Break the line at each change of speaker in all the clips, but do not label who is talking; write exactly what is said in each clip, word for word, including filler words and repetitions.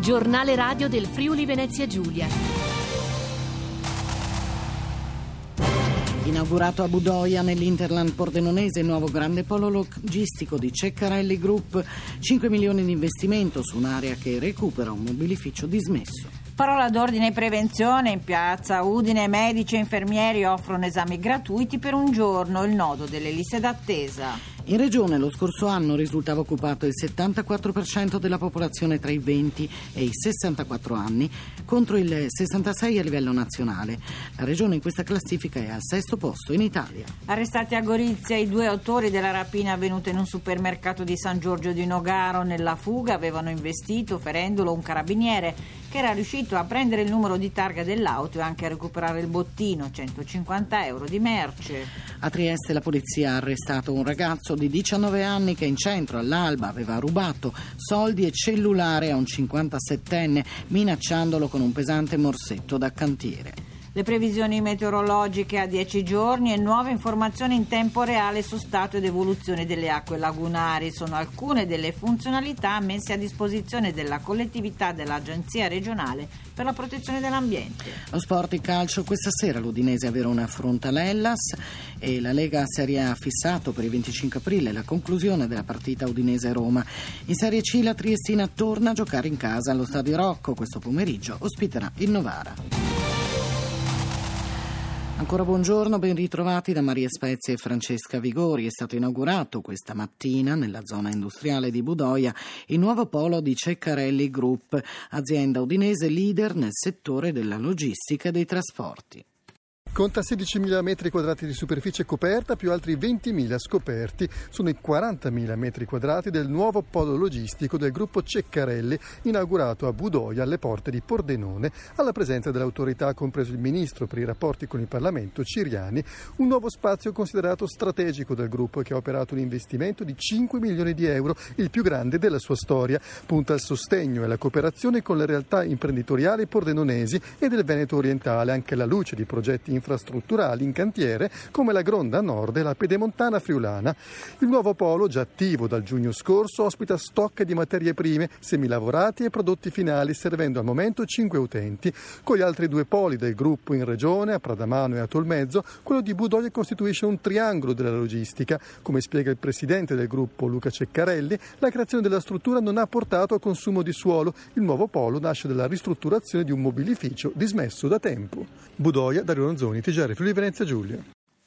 Giornale radio del Friuli Venezia Giulia.
Inaugurato a Budoia, nell'Interland pordenonese, il nuovo grande polo logistico di Ceccarelli Group. cinque milioni di investimento su un'area che recupera un mobilificio dismesso.
Parola d'ordine e prevenzione. In piazza Udine medici e infermieri offrono esami gratuiti per un giorno, il nodo delle liste d'attesa.
In regione lo scorso anno risultava occupato il settantaquattro per cento della popolazione tra i venti e i sessantaquattro anni, contro il sessantasei a livello nazionale. La regione in questa classifica è al sesto posto in Italia.
Arrestati a Gorizia i due autori della rapina avvenuta in un supermercato di San Giorgio di Nogaro. Nella fuga avevano investito, ferendolo, un carabiniere che era riuscito a prendere il numero di targa dell'auto e anche a recuperare il bottino, centocinquanta euro di merce.
A Trieste la polizia ha arrestato un ragazzo di diciannove anni che in centro all'Alba aveva rubato soldi e cellulare a un cinquantasettenne, minacciandolo con un pesante morsetto da cantiere.
Le previsioni meteorologiche a dieci giorni e nuove informazioni in tempo reale su stato ed evoluzione delle acque lagunari sono alcune delle funzionalità messe a disposizione della collettività dell'Agenzia regionale per la protezione dell'ambiente.
Lo sport, il calcio, questa sera l'Udinese a Verona affronta l'Hellas e la Lega Serie A ha fissato per il venticinque aprile la conclusione della partita Udinese-Roma. In Serie C la Triestina torna a giocare in casa allo Stadio Rocco. Questo pomeriggio ospiterà il Novara. Ancora buongiorno, ben ritrovati da Maria Spezia e Francesca Vigori. È stato inaugurato questa mattina nella zona industriale di Budoia il nuovo polo di Ceccarelli Group, azienda udinese leader nel settore della logistica e dei trasporti.
Conta sedicimila metri quadrati di superficie coperta più altri ventimila scoperti. Sono i quarantamila metri quadrati del nuovo polo logistico del gruppo Ceccarelli, inaugurato a Budoia alle porte di Pordenone, alla presenza dell'autorità, compreso il ministro per i rapporti con il Parlamento Ciriani. Un nuovo spazio considerato strategico del gruppo che ha operato un investimento di cinque milioni di euro, il più grande della sua storia. Punta al sostegno e alla cooperazione con le realtà imprenditoriali pordenonesi e del Veneto orientale, anche alla luce di progetti infrastrutturali in cantiere come la Gronda Nord e la Pedemontana Friulana. Il nuovo polo, già attivo dal giugno scorso, ospita stock di materie prime, semilavorati e prodotti finali, servendo al momento cinque utenti. Con gli altri due poli del gruppo in regione, a Pradamano e a Tolmezzo, quello di Budoia costituisce un triangolo della logistica. Come spiega il presidente del gruppo Luca Ceccarelli, la creazione della struttura non ha portato a consumo di suolo. Il nuovo polo nasce dalla ristrutturazione di un mobilificio dismesso da tempo. Budoia, Dario Ronzoni, T G R Friuli Venezia Giulia.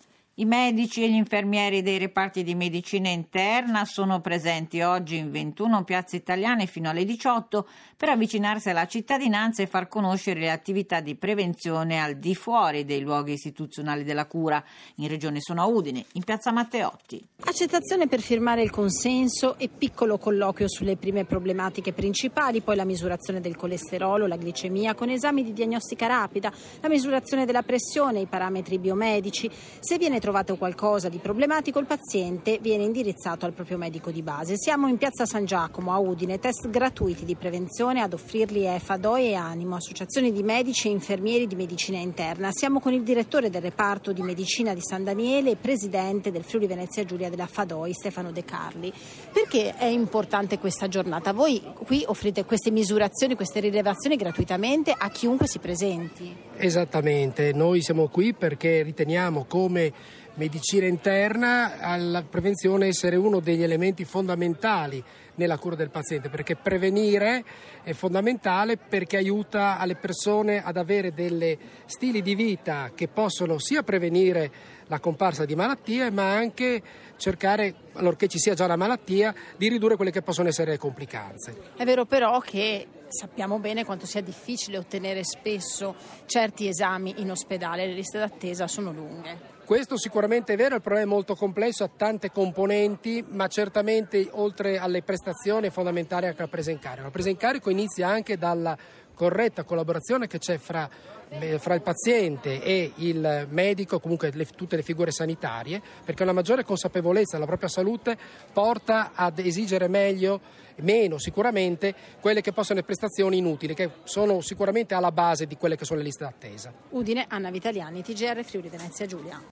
I medici e gli infermieri dei reparti di medicina interna sono presenti oggi in ventuno piazze italiane fino alle diciotto per avvicinarsi alla cittadinanza e far conoscere le attività di prevenzione al di fuori dei luoghi istituzionali della cura. In regione sono a Udine, in piazza Matteotti.
Accettazione per firmare il consenso e piccolo colloquio sulle prime problematiche principali, poi la misurazione del colesterolo, la glicemia con esami di diagnostica rapida, la misurazione della pressione, i parametri biomedici. Se viene trovato qualcosa di problematico, il paziente viene indirizzato al proprio medico di base. Siamo in piazza San Giacomo a Udine, test gratuiti di prevenzione ad offrirli è Fadoi e Animo, associazioni di medici e infermieri di medicina interna. Siamo con il direttore del reparto di medicina di San Daniele e presidente del Friuli Venezia Giulia della Fadoi, Stefano De Carli. Perché è importante questa giornata? Voi qui offrite queste misurazioni, queste rilevazioni gratuitamente a chiunque si presenti.
Esattamente, noi siamo qui perché riteniamo come medicina interna alla prevenzione essere uno degli elementi fondamentali nella cura del paziente, perché prevenire è fondamentale perché aiuta alle persone ad avere delle stili di vita che possono sia prevenire la comparsa di malattie, ma anche cercare, allorché ci sia già la malattia, di ridurre quelle che possono essere le complicanze.
È vero però che sappiamo bene quanto sia difficile ottenere spesso certi esami in ospedale, le liste d'attesa sono lunghe.
Questo sicuramente è vero, il problema è molto complesso, ha tante componenti, ma certamente oltre alle prestazioni è fondamentale anche la presa in carico. La presa in carico inizia anche dalla corretta collaborazione che c'è fra, fra il paziente e il medico, comunque le, tutte le figure sanitarie, perché una maggiore consapevolezza della propria salute porta ad esigere meglio, meno sicuramente, quelle che possono essere prestazioni inutili, che sono sicuramente alla base di quelle che sono le liste d'attesa.
Udine, Anna Vitaliani, T G R Friuli Venezia Giulia.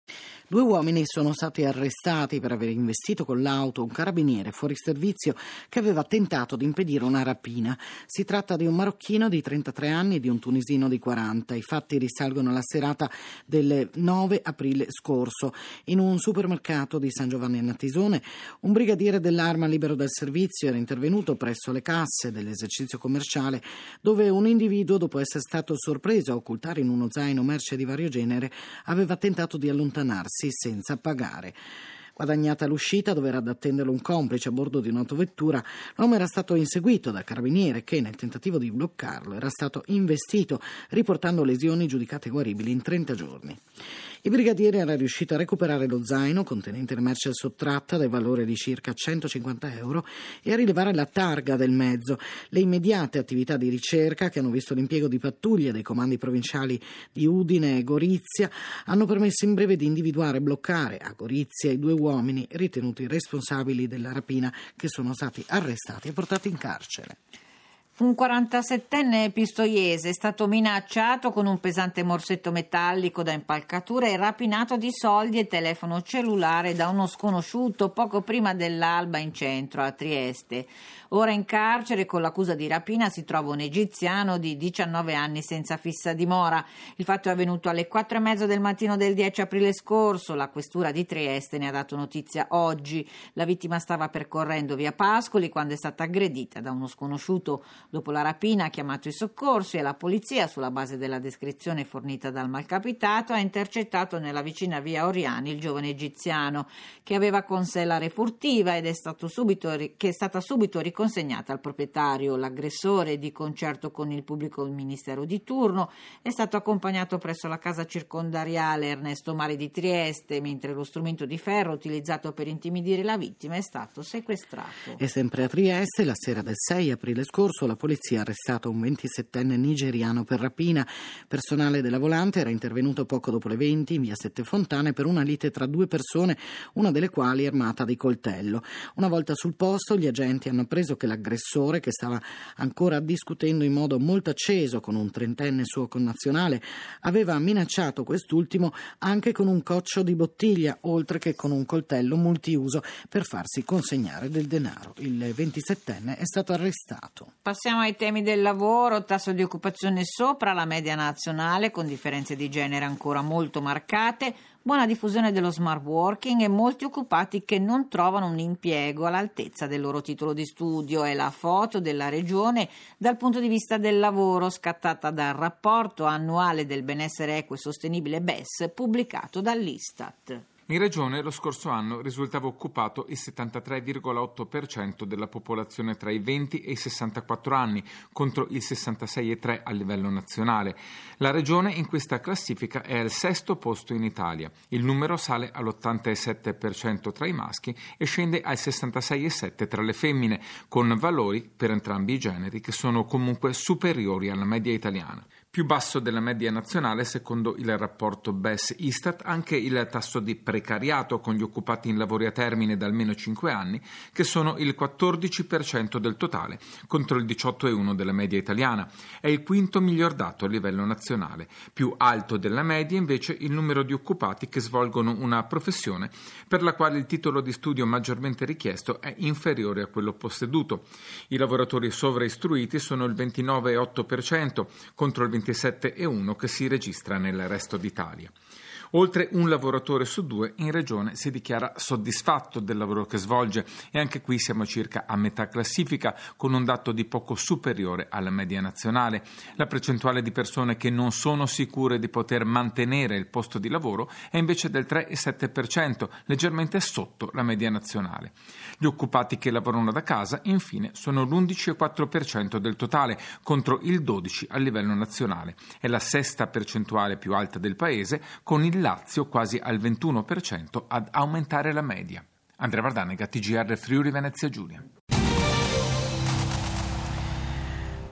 Due uomini sono stati arrestati per aver investito con l'auto un carabiniere fuori servizio che aveva tentato di impedire una rapina. Si tratta di un marocchino di trentatré anni e di un tunisino di quaranta. I fatti risalgono alla serata del nove aprile scorso. In un supermercato di San Giovanni a Natisone, un brigadiere dell'Arma libero dal servizio era intervenuto presso le casse dell'esercizio commerciale, dove un individuo, dopo essere stato sorpreso a occultare in uno zaino merce di vario genere, aveva tentato di allontanarsi senza pagare. Guadagnata l'uscita, dove era ad attenderlo un complice a bordo di un'autovettura, l'uomo era stato inseguito dal carabiniere che, nel tentativo di bloccarlo, era stato investito, riportando lesioni giudicate guaribili in trenta giorni. Il brigadiere era riuscito a recuperare lo zaino contenente la merce sottratta del valore di circa centocinquanta euro e a rilevare la targa del mezzo. Le immediate attività di ricerca, che hanno visto l'impiego di pattuglie dei comandi provinciali di Udine e Gorizia, hanno permesso in breve di individuare e bloccare a Gorizia i due uomini ritenuti responsabili della rapina, che sono stati arrestati e portati in carcere.
Un quarantasettenne pistoiese è stato minacciato con un pesante morsetto metallico da impalcatura e rapinato di soldi e telefono cellulare da uno sconosciuto poco prima dell'alba in centro a Trieste. Ora in carcere con l'accusa di rapina si trova un egiziano di diciannove anni senza fissa dimora. Il fatto è avvenuto alle quattro e mezza del mattino del dieci aprile scorso. La questura di Trieste ne ha dato notizia oggi. La vittima stava percorrendo via Pascoli quando è stata aggredita da uno sconosciuto. Dopo la rapina ha chiamato i soccorsi e la polizia, sulla base della descrizione fornita dal malcapitato, ha intercettato nella vicina via Oriani il giovane egiziano, che aveva con sé la refurtiva ed è stato subito, che è stata subito riconsegnata al proprietario. L'aggressore, di concerto con il pubblico ministero di turno, è stato accompagnato presso la casa circondariale Ernesto Mari di Trieste, mentre lo strumento di ferro utilizzato per intimidire la vittima è stato sequestrato.
E sempre a Trieste, la sera del sei aprile scorso, la polizia ha arrestato un ventisettenne nigeriano per rapina. Personale della Volante era intervenuto poco dopo le venti in via Sette Fontane per una lite tra due persone, una delle quali armata di coltello. Una volta sul posto, gli agenti hanno appreso che l'aggressore, che stava ancora discutendo in modo molto acceso con un trentenne suo connazionale, aveva minacciato quest'ultimo anche con un coccio di bottiglia, oltre che con un coltello multiuso, per farsi consegnare del denaro. Il ventisettenne è stato arrestato.
Passiamo ai temi del lavoro. Tasso di occupazione sopra la media nazionale, con differenze di genere ancora molto marcate, buona diffusione dello smart working e molti occupati che non trovano un impiego all'altezza del loro titolo di studio. È la foto della regione dal punto di vista del lavoro, scattata dal rapporto annuale del benessere equo e sostenibile B E S pubblicato dall'Istat.
In regione lo scorso anno risultava occupato il settantatré virgola otto per cento della popolazione tra i venti e i sessantaquattro anni, contro il sessantasei virgola tre per cento a livello nazionale. La regione in questa classifica è al sesto posto in Italia. Il numero sale all'ottantasette per cento tra i maschi e scende al sessantasei virgola sette per cento tra le femmine, con valori per entrambi i generi che sono comunque superiori alla media italiana. Più basso della media nazionale, secondo il rapporto B E S Istat, anche il tasso di precariato con gli occupati in lavori a termine da almeno cinque anni, che sono il quattordici per cento del totale, contro il diciotto virgola uno per cento della media italiana. È il quinto miglior dato a livello nazionale. Più alto della media, invece, il numero di occupati che svolgono una professione per la quale il titolo di studio maggiormente richiesto è inferiore a quello posseduto. I lavoratori sovraistruiti sono il ventinove virgola otto per cento, contro il ventisette virgola uno per cento che si registra nel resto d'Italia. Oltre un lavoratore su due in regione si dichiara soddisfatto del lavoro che svolge e anche qui siamo circa a metà classifica, con un dato di poco superiore alla media nazionale. La percentuale di persone che non sono sicure di poter mantenere il posto di lavoro è invece del tre virgola sette per cento, leggermente sotto la media nazionale. Gli occupati che lavorano da casa, infine, sono l'undici virgola quattro per cento del totale, contro il dodici per cento a livello nazionale. È la sesta percentuale più alta del paese, con il Lazio quasi al ventuno per cento ad aumentare la media. Andrea Vardanega, T G R Friuli Venezia Giulia.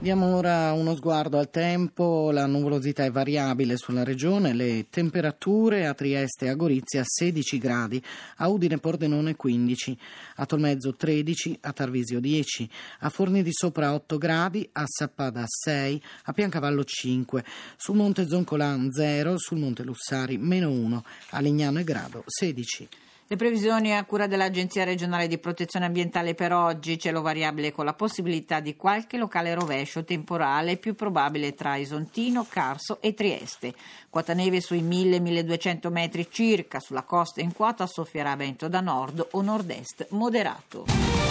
Diamo ora uno sguardo al tempo. La nuvolosità è variabile sulla regione, le temperature: a Trieste e a Gorizia sedici gradi, a Udine e Pordenone quindici, a Tolmezzo tredici, a Tarvisio dieci, a Forni di Sopra otto gradi, a Sappada sei, a Piancavallo cinque, sul Monte Zoncolan zero, sul Monte Lussari meno uno, a Lignano e Grado sedici.
Le previsioni a cura dell'Agenzia regionale di protezione ambientale per oggi: cielo variabile con la possibilità di qualche locale rovescio temporale, più probabile tra Isontino, Carso e Trieste. Quota neve sui mille milleduecento metri circa, sulla costa in quota soffierà vento da nord o nord-est moderato.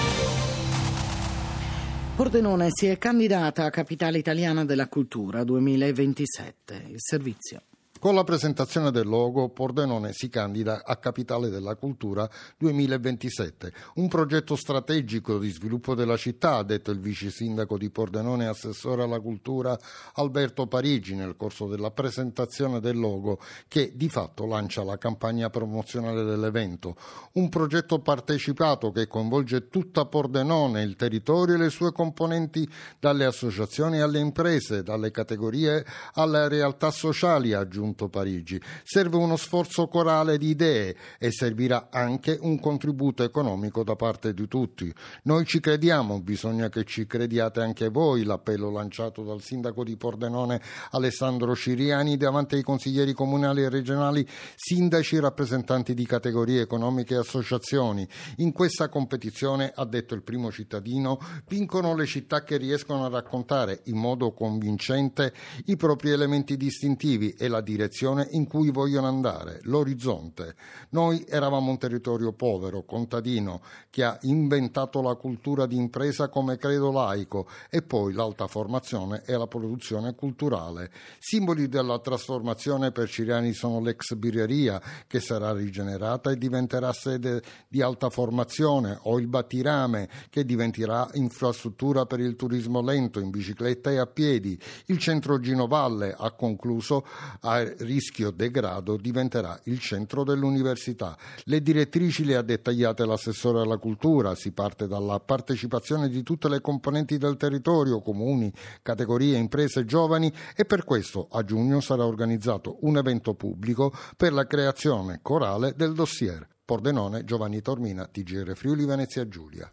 Pordenone si è candidata a Capitale Italiana della Cultura duemilaventisette. Il servizio.
Con la presentazione del logo, Pordenone si candida a Capitale della Cultura duemilaventisette, un progetto strategico di sviluppo della città, ha detto il vice sindaco di Pordenone e assessore alla cultura Alberto Parigi nel corso della presentazione del logo, che di fatto lancia la campagna promozionale dell'evento. Un progetto partecipato che coinvolge tutta Pordenone, il territorio e le sue componenti, dalle associazioni alle imprese, dalle categorie alle realtà sociali, ha aggiunto Parigi. Serve uno sforzo corale di idee e servirà anche un contributo economico da parte di tutti. Noi ci crediamo, bisogna che ci crediate anche voi, l'appello lanciato dal sindaco di Pordenone Alessandro Ciriani davanti ai consiglieri comunali e regionali, sindaci, rappresentanti di categorie economiche e associazioni. In questa competizione, ha detto il primo cittadino, vincono le città che riescono a raccontare in modo convincente i propri elementi distintivi e la direzione in cui vogliono andare, l'orizzonte. Noi eravamo un territorio povero, contadino, che ha inventato la cultura di impresa come credo laico e poi l'alta formazione e la produzione culturale. Simboli della trasformazione per Ciriani sono l'ex birreria, che sarà rigenerata e diventerà sede di alta formazione, o il battirame, che diventerà infrastruttura per il turismo lento in bicicletta e a piedi. Il centro Gino Valle, ha concluso, a rischio degrado diventerà il centro dell'università. Le direttrici le ha dettagliate l'assessore alla cultura. Si parte dalla partecipazione di tutte le componenti del territorio, comuni, categorie, imprese, giovani, e per questo a giugno sarà organizzato un evento pubblico per la creazione corale del dossier. Pordenone, Giovanni Tormina, T G R Friuli Venezia Giulia.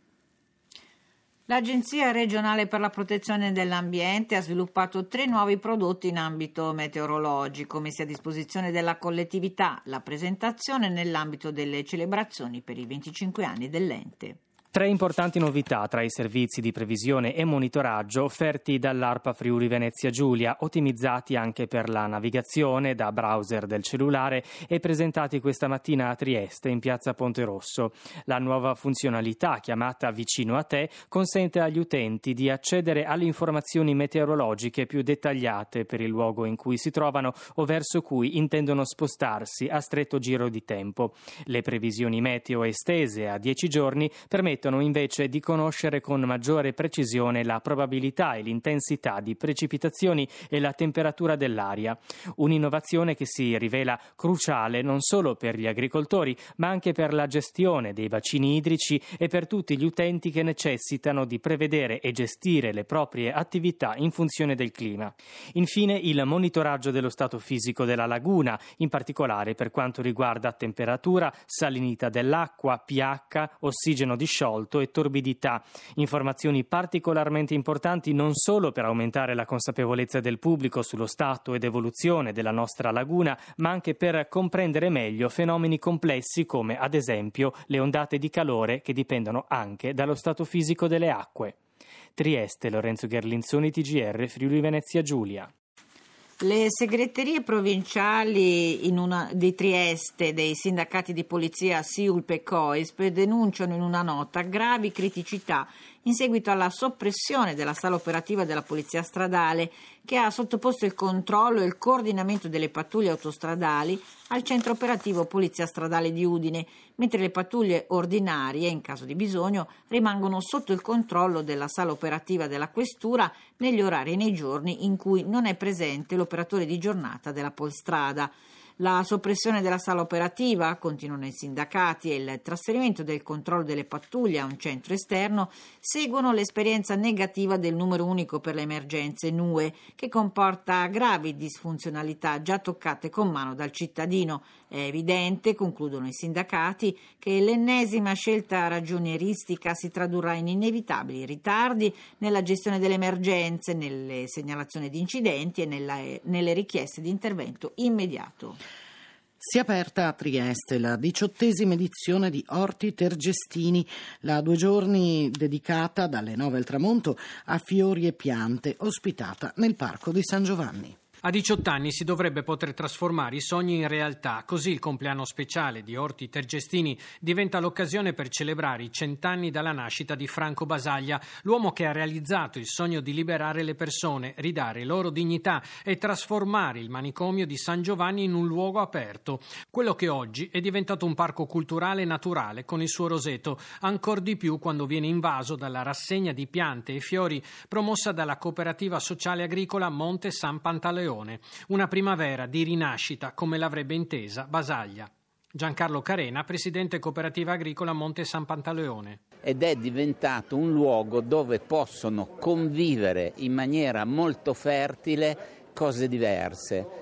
L'Agenzia regionale per la protezione dell'ambiente ha sviluppato tre nuovi prodotti in ambito meteorologico, messi a disposizione della collettività. La presentazione nell'ambito delle celebrazioni per i venticinque anni dell'ente.
Tre importanti novità tra i servizi di previsione e monitoraggio offerti dall'ARPA Friuli Venezia Giulia, ottimizzati anche per la navigazione da browser del cellulare e presentati questa mattina a Trieste in piazza Ponte Rosso. La nuova funzionalità, chiamata Vicino a te, consente agli utenti di accedere alle informazioni meteorologiche più dettagliate per il luogo in cui si trovano o verso cui intendono spostarsi a stretto giro di tempo. Le previsioni meteo estese a dieci giorni permettono invece di conoscere con maggiore precisione la probabilità e l'intensità di precipitazioni e la temperatura dell'aria. Un'innovazione che si rivela cruciale non solo per gli agricoltori, ma anche per la gestione dei bacini idrici e per tutti gli utenti che necessitano di prevedere e gestire le proprie attività in funzione del clima. Infine, il monitoraggio dello stato fisico della laguna, in particolare per quanto riguarda temperatura, salinità dell'acqua, pH, ossigeno disciolto e torbidità. Informazioni particolarmente importanti non solo per aumentare la consapevolezza del pubblico sullo stato ed evoluzione della nostra laguna, ma anche per comprendere meglio fenomeni complessi come, ad esempio, le ondate di calore che dipendono anche dallo stato fisico delle acque. Trieste, Lorenzo Gherlinzoni, T G R Friuli Venezia Giulia.
Le segreterie provinciali in una, di Trieste dei sindacati di polizia SIULP e COISP denunciano in una nota gravi criticità in seguito alla soppressione della sala operativa della Polizia Stradale, che ha sottoposto il controllo e il coordinamento delle pattuglie autostradali al centro operativo Polizia Stradale di Udine, mentre le pattuglie ordinarie, in caso di bisogno, rimangono sotto il controllo della sala operativa della Questura negli orari e nei giorni in cui non è presente l'operatore di giornata della Polstrada. La soppressione della sala operativa, continuano i sindacati, e il trasferimento del controllo delle pattuglie a un centro esterno seguono l'esperienza negativa del numero unico per le emergenze N U E, che comporta gravi disfunzionalità già toccate con mano dal cittadino. È evidente, concludono i sindacati, che l'ennesima scelta ragionieristica si tradurrà in inevitabili ritardi nella gestione delle emergenze, nelle segnalazioni di incidenti e nella, nelle richieste di intervento immediato.
Si è aperta a Trieste la diciottesima edizione di Orti Tergestini, la due giorni dedicata dalle nove al tramonto a fiori e piante, ospitata nel Parco di San Giovanni.
A diciotto anni si dovrebbe poter trasformare i sogni in realtà, così il compleanno speciale di Orti Tergestini diventa l'occasione per celebrare i cent'anni dalla nascita di Franco Basaglia, l'uomo che ha realizzato il sogno di liberare le persone, ridare loro dignità e trasformare il manicomio di San Giovanni in un luogo aperto, quello che oggi è diventato un parco culturale naturale con il suo roseto, ancor di più quando viene invaso dalla rassegna di piante e fiori promossa dalla cooperativa sociale agricola Monte San Pantaleone. Una primavera di rinascita come l'avrebbe intesa Basaglia. Giancarlo Carena, presidente cooperativa agricola Monte San Pantaleone.
Ed è diventato un luogo dove possono convivere in maniera molto fertile cose diverse.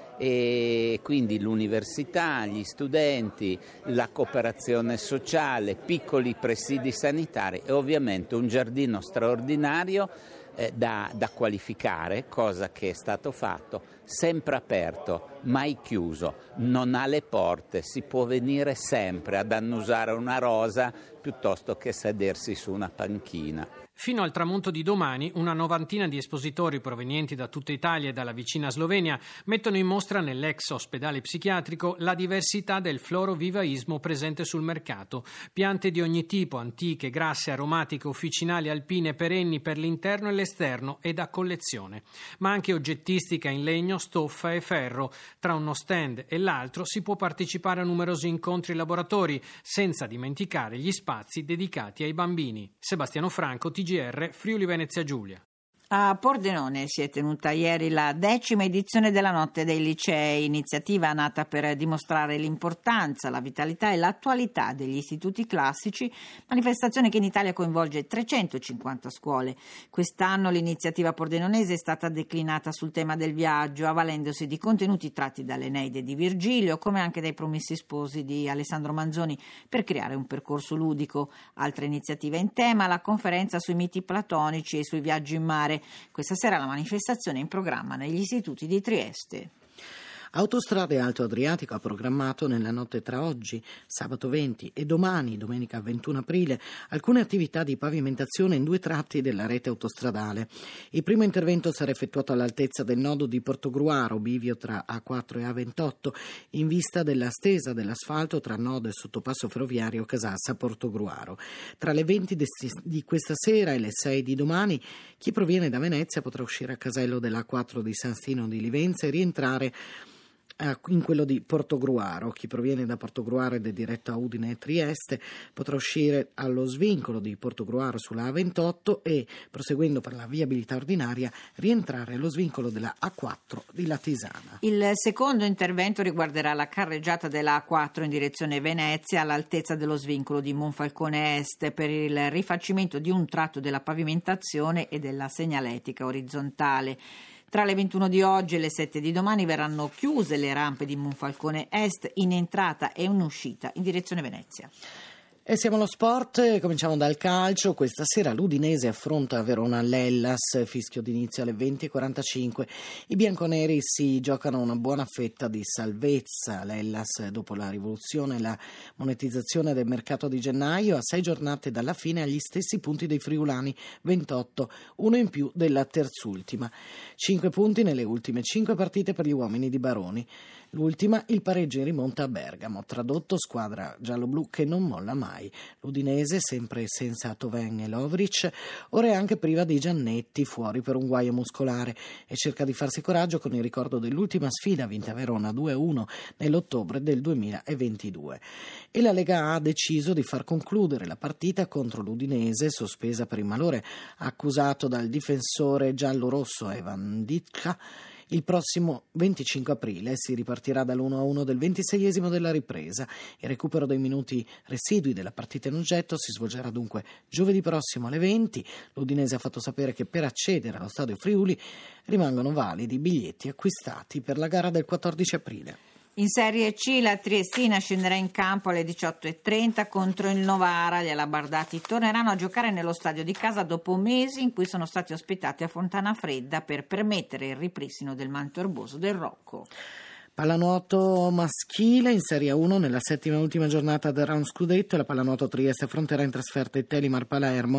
E quindi l'università, gli studenti, la cooperazione sociale, piccoli presidi sanitari e ovviamente un giardino straordinario eh, da, da qualificare, cosa che è stato fatto, sempre aperto, mai chiuso, non ha le porte, si può venire sempre ad annusare una rosa piuttosto che sedersi su una panchina.
Fino al tramonto di domani, una novantina di espositori provenienti da tutta Italia e dalla vicina Slovenia mettono in mostra nell'ex ospedale psichiatrico la diversità del florovivaismo presente sul mercato. Piante di ogni tipo, antiche, grasse, aromatiche, officinali, alpine, perenni per l'interno e l'esterno e da collezione. Ma anche oggettistica in legno, stoffa e ferro. Tra uno stand e l'altro si può partecipare a numerosi incontri e laboratori, senza dimenticare gli spazi dedicati ai bambini. Sebastiano Franco, T G R, Friuli Venezia Giulia.
A Pordenone si è tenuta ieri la decima edizione della Notte dei Licei, iniziativa nata per dimostrare l'importanza, la vitalità e l'attualità degli istituti classici, manifestazione che in Italia coinvolge trecentocinquanta scuole. Quest'anno l'iniziativa pordenonese è stata declinata sul tema del viaggio, avvalendosi di contenuti tratti dall'Eneide di Virgilio, come anche dai Promessi Sposi di Alessandro Manzoni, per creare un percorso ludico. Altre iniziative in tema, la conferenza sui miti platonici e sui viaggi in mare. Questa sera la manifestazione è in programma negli istituti di Trieste.
Autostrade Alto Adriatico ha programmato nella notte tra oggi, sabato venti, e domani, domenica ventuno aprile, alcune attività di pavimentazione in due tratti della rete autostradale. Il primo intervento sarà effettuato all'altezza del nodo di Portogruaro, bivio tra A quattro e A ventotto, in vista della stesa dell'asfalto tra nodo e sottopasso ferroviario Casassa-Portogruaro. Tra le venti di questa sera e le sei di domani, chi proviene da Venezia potrà uscire a casello dell'A quattro di San Stino di Livenza e rientrare in quello di Portogruaro. Chi proviene da Portogruaro ed è diretto a Udine e Trieste potrà uscire allo svincolo di Portogruaro sulla A ventotto e, proseguendo per la viabilità ordinaria, rientrare allo svincolo della A quattro di Latisana.
Il secondo intervento riguarderà la carreggiata della A quattro in direzione Venezia all'altezza dello svincolo di Monfalcone Est per il rifacimento di un tratto della pavimentazione e della segnaletica orizzontale. Tra le ventuno di oggi e le sette di domani verranno chiuse le rampe di Monfalcone Est in entrata e in uscita in direzione Venezia.
E siamo allo sport, cominciamo dal calcio. Questa sera l'Udinese affronta Verona all'Hellas, fischio d'inizio alle venti e quarantacinque. I bianconeri si giocano una buona fetta di salvezza. L'Hellas, dopo la rivoluzione e la monetizzazione del mercato di gennaio, a sei giornate dalla fine agli stessi punti dei friulani, ventotto, uno in più della terzultima. Cinque punti nelle ultime cinque partite per gli uomini di Baroni. L'ultima, il pareggio in rimonta a Bergamo, tradotto squadra giallo-blu che non molla mai. L'Udinese, sempre senza Toven e Lovric, ora è anche priva di Giannetti, fuori per un guaio muscolare, e cerca di farsi coraggio con il ricordo dell'ultima sfida vinta a Verona due a uno nell'ottobre del duemilaventidue. E la Lega A ha deciso di far concludere la partita contro l'Udinese, sospesa per il malore accusato dal difensore giallo-rosso Evan Ditka, Il prossimo venticinque aprile si ripartirà dall'uno a uno del ventiseiesimo della ripresa. Il recupero dei minuti residui della partita in oggetto si svolgerà dunque giovedì prossimo alle venti. L'Udinese ha fatto sapere che per accedere allo stadio Friuli rimangono validi i biglietti acquistati per la gara del quattordici aprile.
In Serie C la Triestina scenderà in campo alle diciotto e trenta contro il Novara. Gli alabardati torneranno a giocare nello stadio di casa dopo mesi in cui sono stati ospitati a Fontana Fredda per permettere il ripristino del manto erboso del Rocco.
Pallanuoto maschile in Serie uno nella settima e ultima giornata del round scudetto. La Pallanuoto Trieste affronterà in trasferta il Telimar Palermo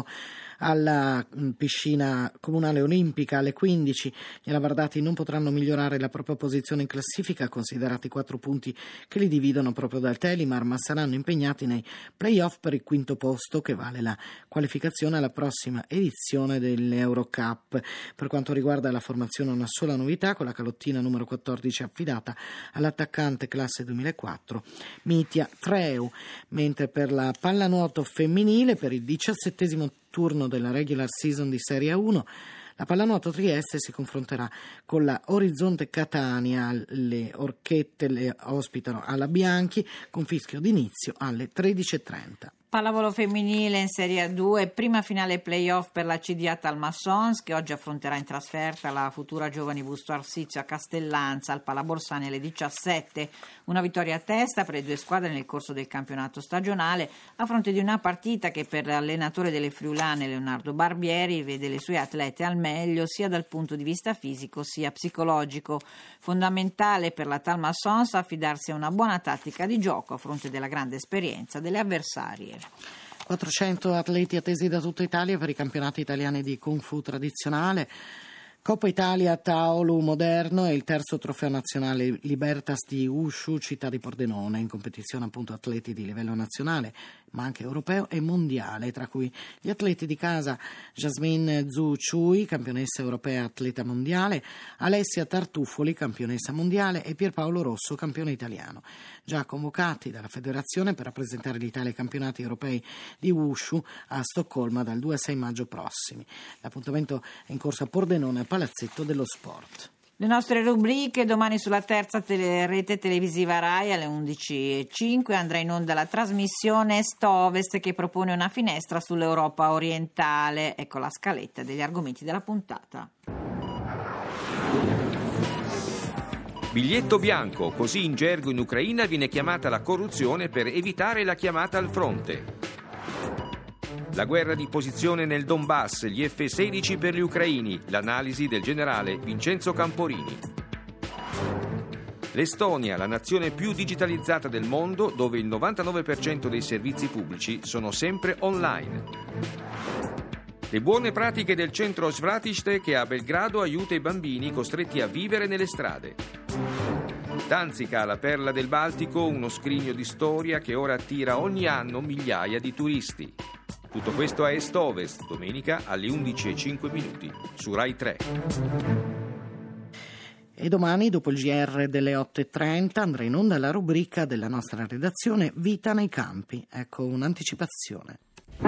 alla piscina comunale olimpica alle quindici. Gli alabardati non potranno migliorare la propria posizione in classifica, considerati i quattro punti che li dividono proprio dal Telimar, ma saranno impegnati nei play-off per il quinto posto, che vale la qualificazione alla prossima edizione dell'Eurocup. Per quanto riguarda la formazione, una sola novità, con la calottina numero quattordici affidata all'attaccante classe duemilaquattro Mitja Treu, mentre per la pallanuoto femminile, per il diciassettesimo turno della regular season di Serie uno, la Pallanuoto Trieste si confronterà con la Orizzonte Catania. Le Orchette le ospitano alla Bianchi con fischio d'inizio alle tredici e trenta.
Pallavolo femminile in Serie due, prima finale playoff per la C D A Talmassons, che oggi affronterà in trasferta la futura Giovani Busto Arsizio a Castellanza al Palaborsani alle diciassette. Una vittoria a testa per le due squadre nel corso del campionato stagionale, a fronte di una partita che per l'allenatore delle friulane Leonardo Barbieri vede le sue atlete al meglio sia dal punto di vista fisico sia psicologico. Fondamentale per la Talmassons affidarsi a una buona tattica di gioco a fronte della grande esperienza delle avversarie.
quattrocento atleti attesi da tutta Italia per i campionati italiani di Kung Fu tradizionale. Coppa Italia Taolu Moderno e il terzo trofeo nazionale Libertas di Wushu Città di Pordenone, in competizione appunto atleti di livello nazionale ma anche europeo e mondiale, tra cui gli atleti di casa Jasmine Zhu Chui, campionessa europea atleta mondiale, Alessia Tartufoli, campionessa mondiale, e Pierpaolo Rosso, campione italiano, già convocati dalla federazione per rappresentare l'Italia ai campionati europei di Wushu a Stoccolma dal due al sei maggio prossimi. L'appuntamento è in corso a Pordenone, al Palazzetto dello Sport.
Le nostre rubriche: domani sulla terza tele, rete televisiva Rai alle undici e cinque andrà in onda la trasmissione Est-Ovest, che propone una finestra sull'Europa orientale. Ecco la scaletta degli argomenti della puntata.
Biglietto bianco, così in gergo in Ucraina viene chiamata la corruzione per evitare la chiamata al fronte. La guerra di posizione nel Donbass, gli F sedici per gli ucraini, l'analisi del generale Vincenzo Camporini. L'Estonia, la nazione più digitalizzata del mondo, dove il novantanove per cento dei servizi pubblici sono sempre online. Le buone pratiche del centro Svratiste, che a Belgrado aiuta i bambini costretti a vivere nelle strade. Danzica, la perla del Baltico, uno scrigno di storia che ora attira ogni anno migliaia di turisti. Tutto questo a Est-Ovest, domenica alle undici e cinque minuti su Rai tre.
E domani, dopo il G R delle otto e trenta, andrà in onda la rubrica della nostra redazione Vita nei campi. Ecco un'anticipazione.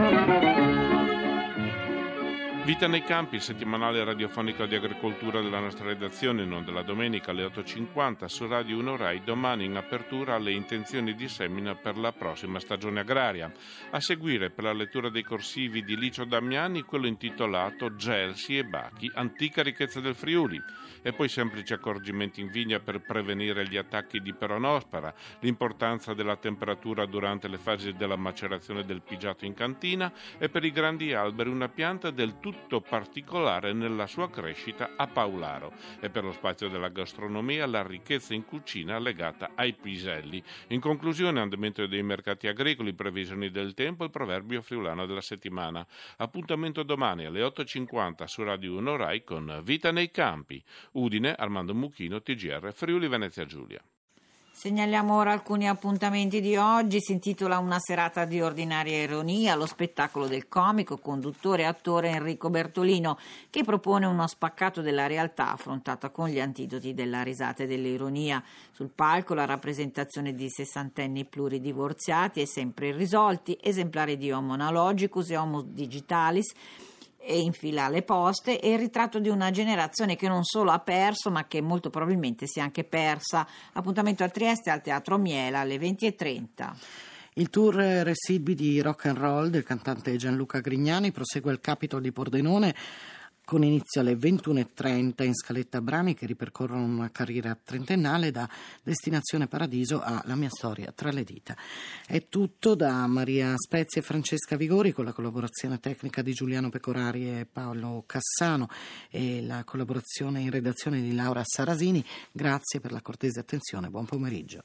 Vita nei campi, il settimanale radiofonico di agricoltura della nostra redazione, in onda la domenica alle otto e cinquanta su Radio uno Rai, domani in apertura alle intenzioni di semina per la prossima stagione agraria. A seguire, per la lettura dei corsivi di Licio Damiani, quello intitolato Gelsi e Bachi, antica ricchezza del Friuli, e poi semplici accorgimenti in vigna per prevenire gli attacchi di peronospora, l'importanza della temperatura durante le fasi della macerazione del pigiato in cantina, e per i grandi alberi una pianta del tutto particolare nella sua crescita a Paularo, e per lo spazio della gastronomia la ricchezza in cucina legata ai piselli. In conclusione, andamento dei mercati agricoli, previsioni del tempo, il proverbio friulano della settimana. Appuntamento domani alle otto e cinquanta su Radio uno Rai con Vita nei campi. Udine, Armando Mucchino, T G R Friuli Venezia Giulia.
Segnaliamo ora alcuni appuntamenti di oggi. Si intitola Una serata di ordinaria ironia, lo spettacolo del comico, conduttore e attore Enrico Bertolino, che propone uno spaccato della realtà affrontata con gli antidoti della risata e dell'ironia. Sul palco la rappresentazione di sessantenni pluridivorziati e sempre irrisolti, esemplari di Homo analogicus e Homo digitalis, e in fila alle poste, e il ritratto di una generazione che non solo ha perso ma che molto probabilmente si è anche persa. Appuntamento a Trieste al Teatro Miela alle venti e trenta.
Il tour Residui di rock and roll del cantante Gianluca Grignani prosegue al Capitol di Pordenone con inizio alle ventuno e trenta, in scaletta brani che ripercorrono una carriera trentennale da Destinazione Paradiso a La mia storia tra le dita. È tutto da Maria Spezia e Francesca Vigori, con la collaborazione tecnica di Giuliano Pecorari e Paolo Cassano e la collaborazione in redazione di Laura Sarasini. Grazie per la cortese attenzione, buon pomeriggio.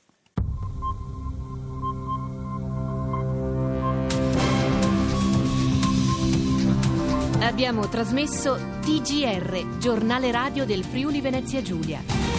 Abbiamo trasmesso T G R, giornale radio del Friuli Venezia Giulia.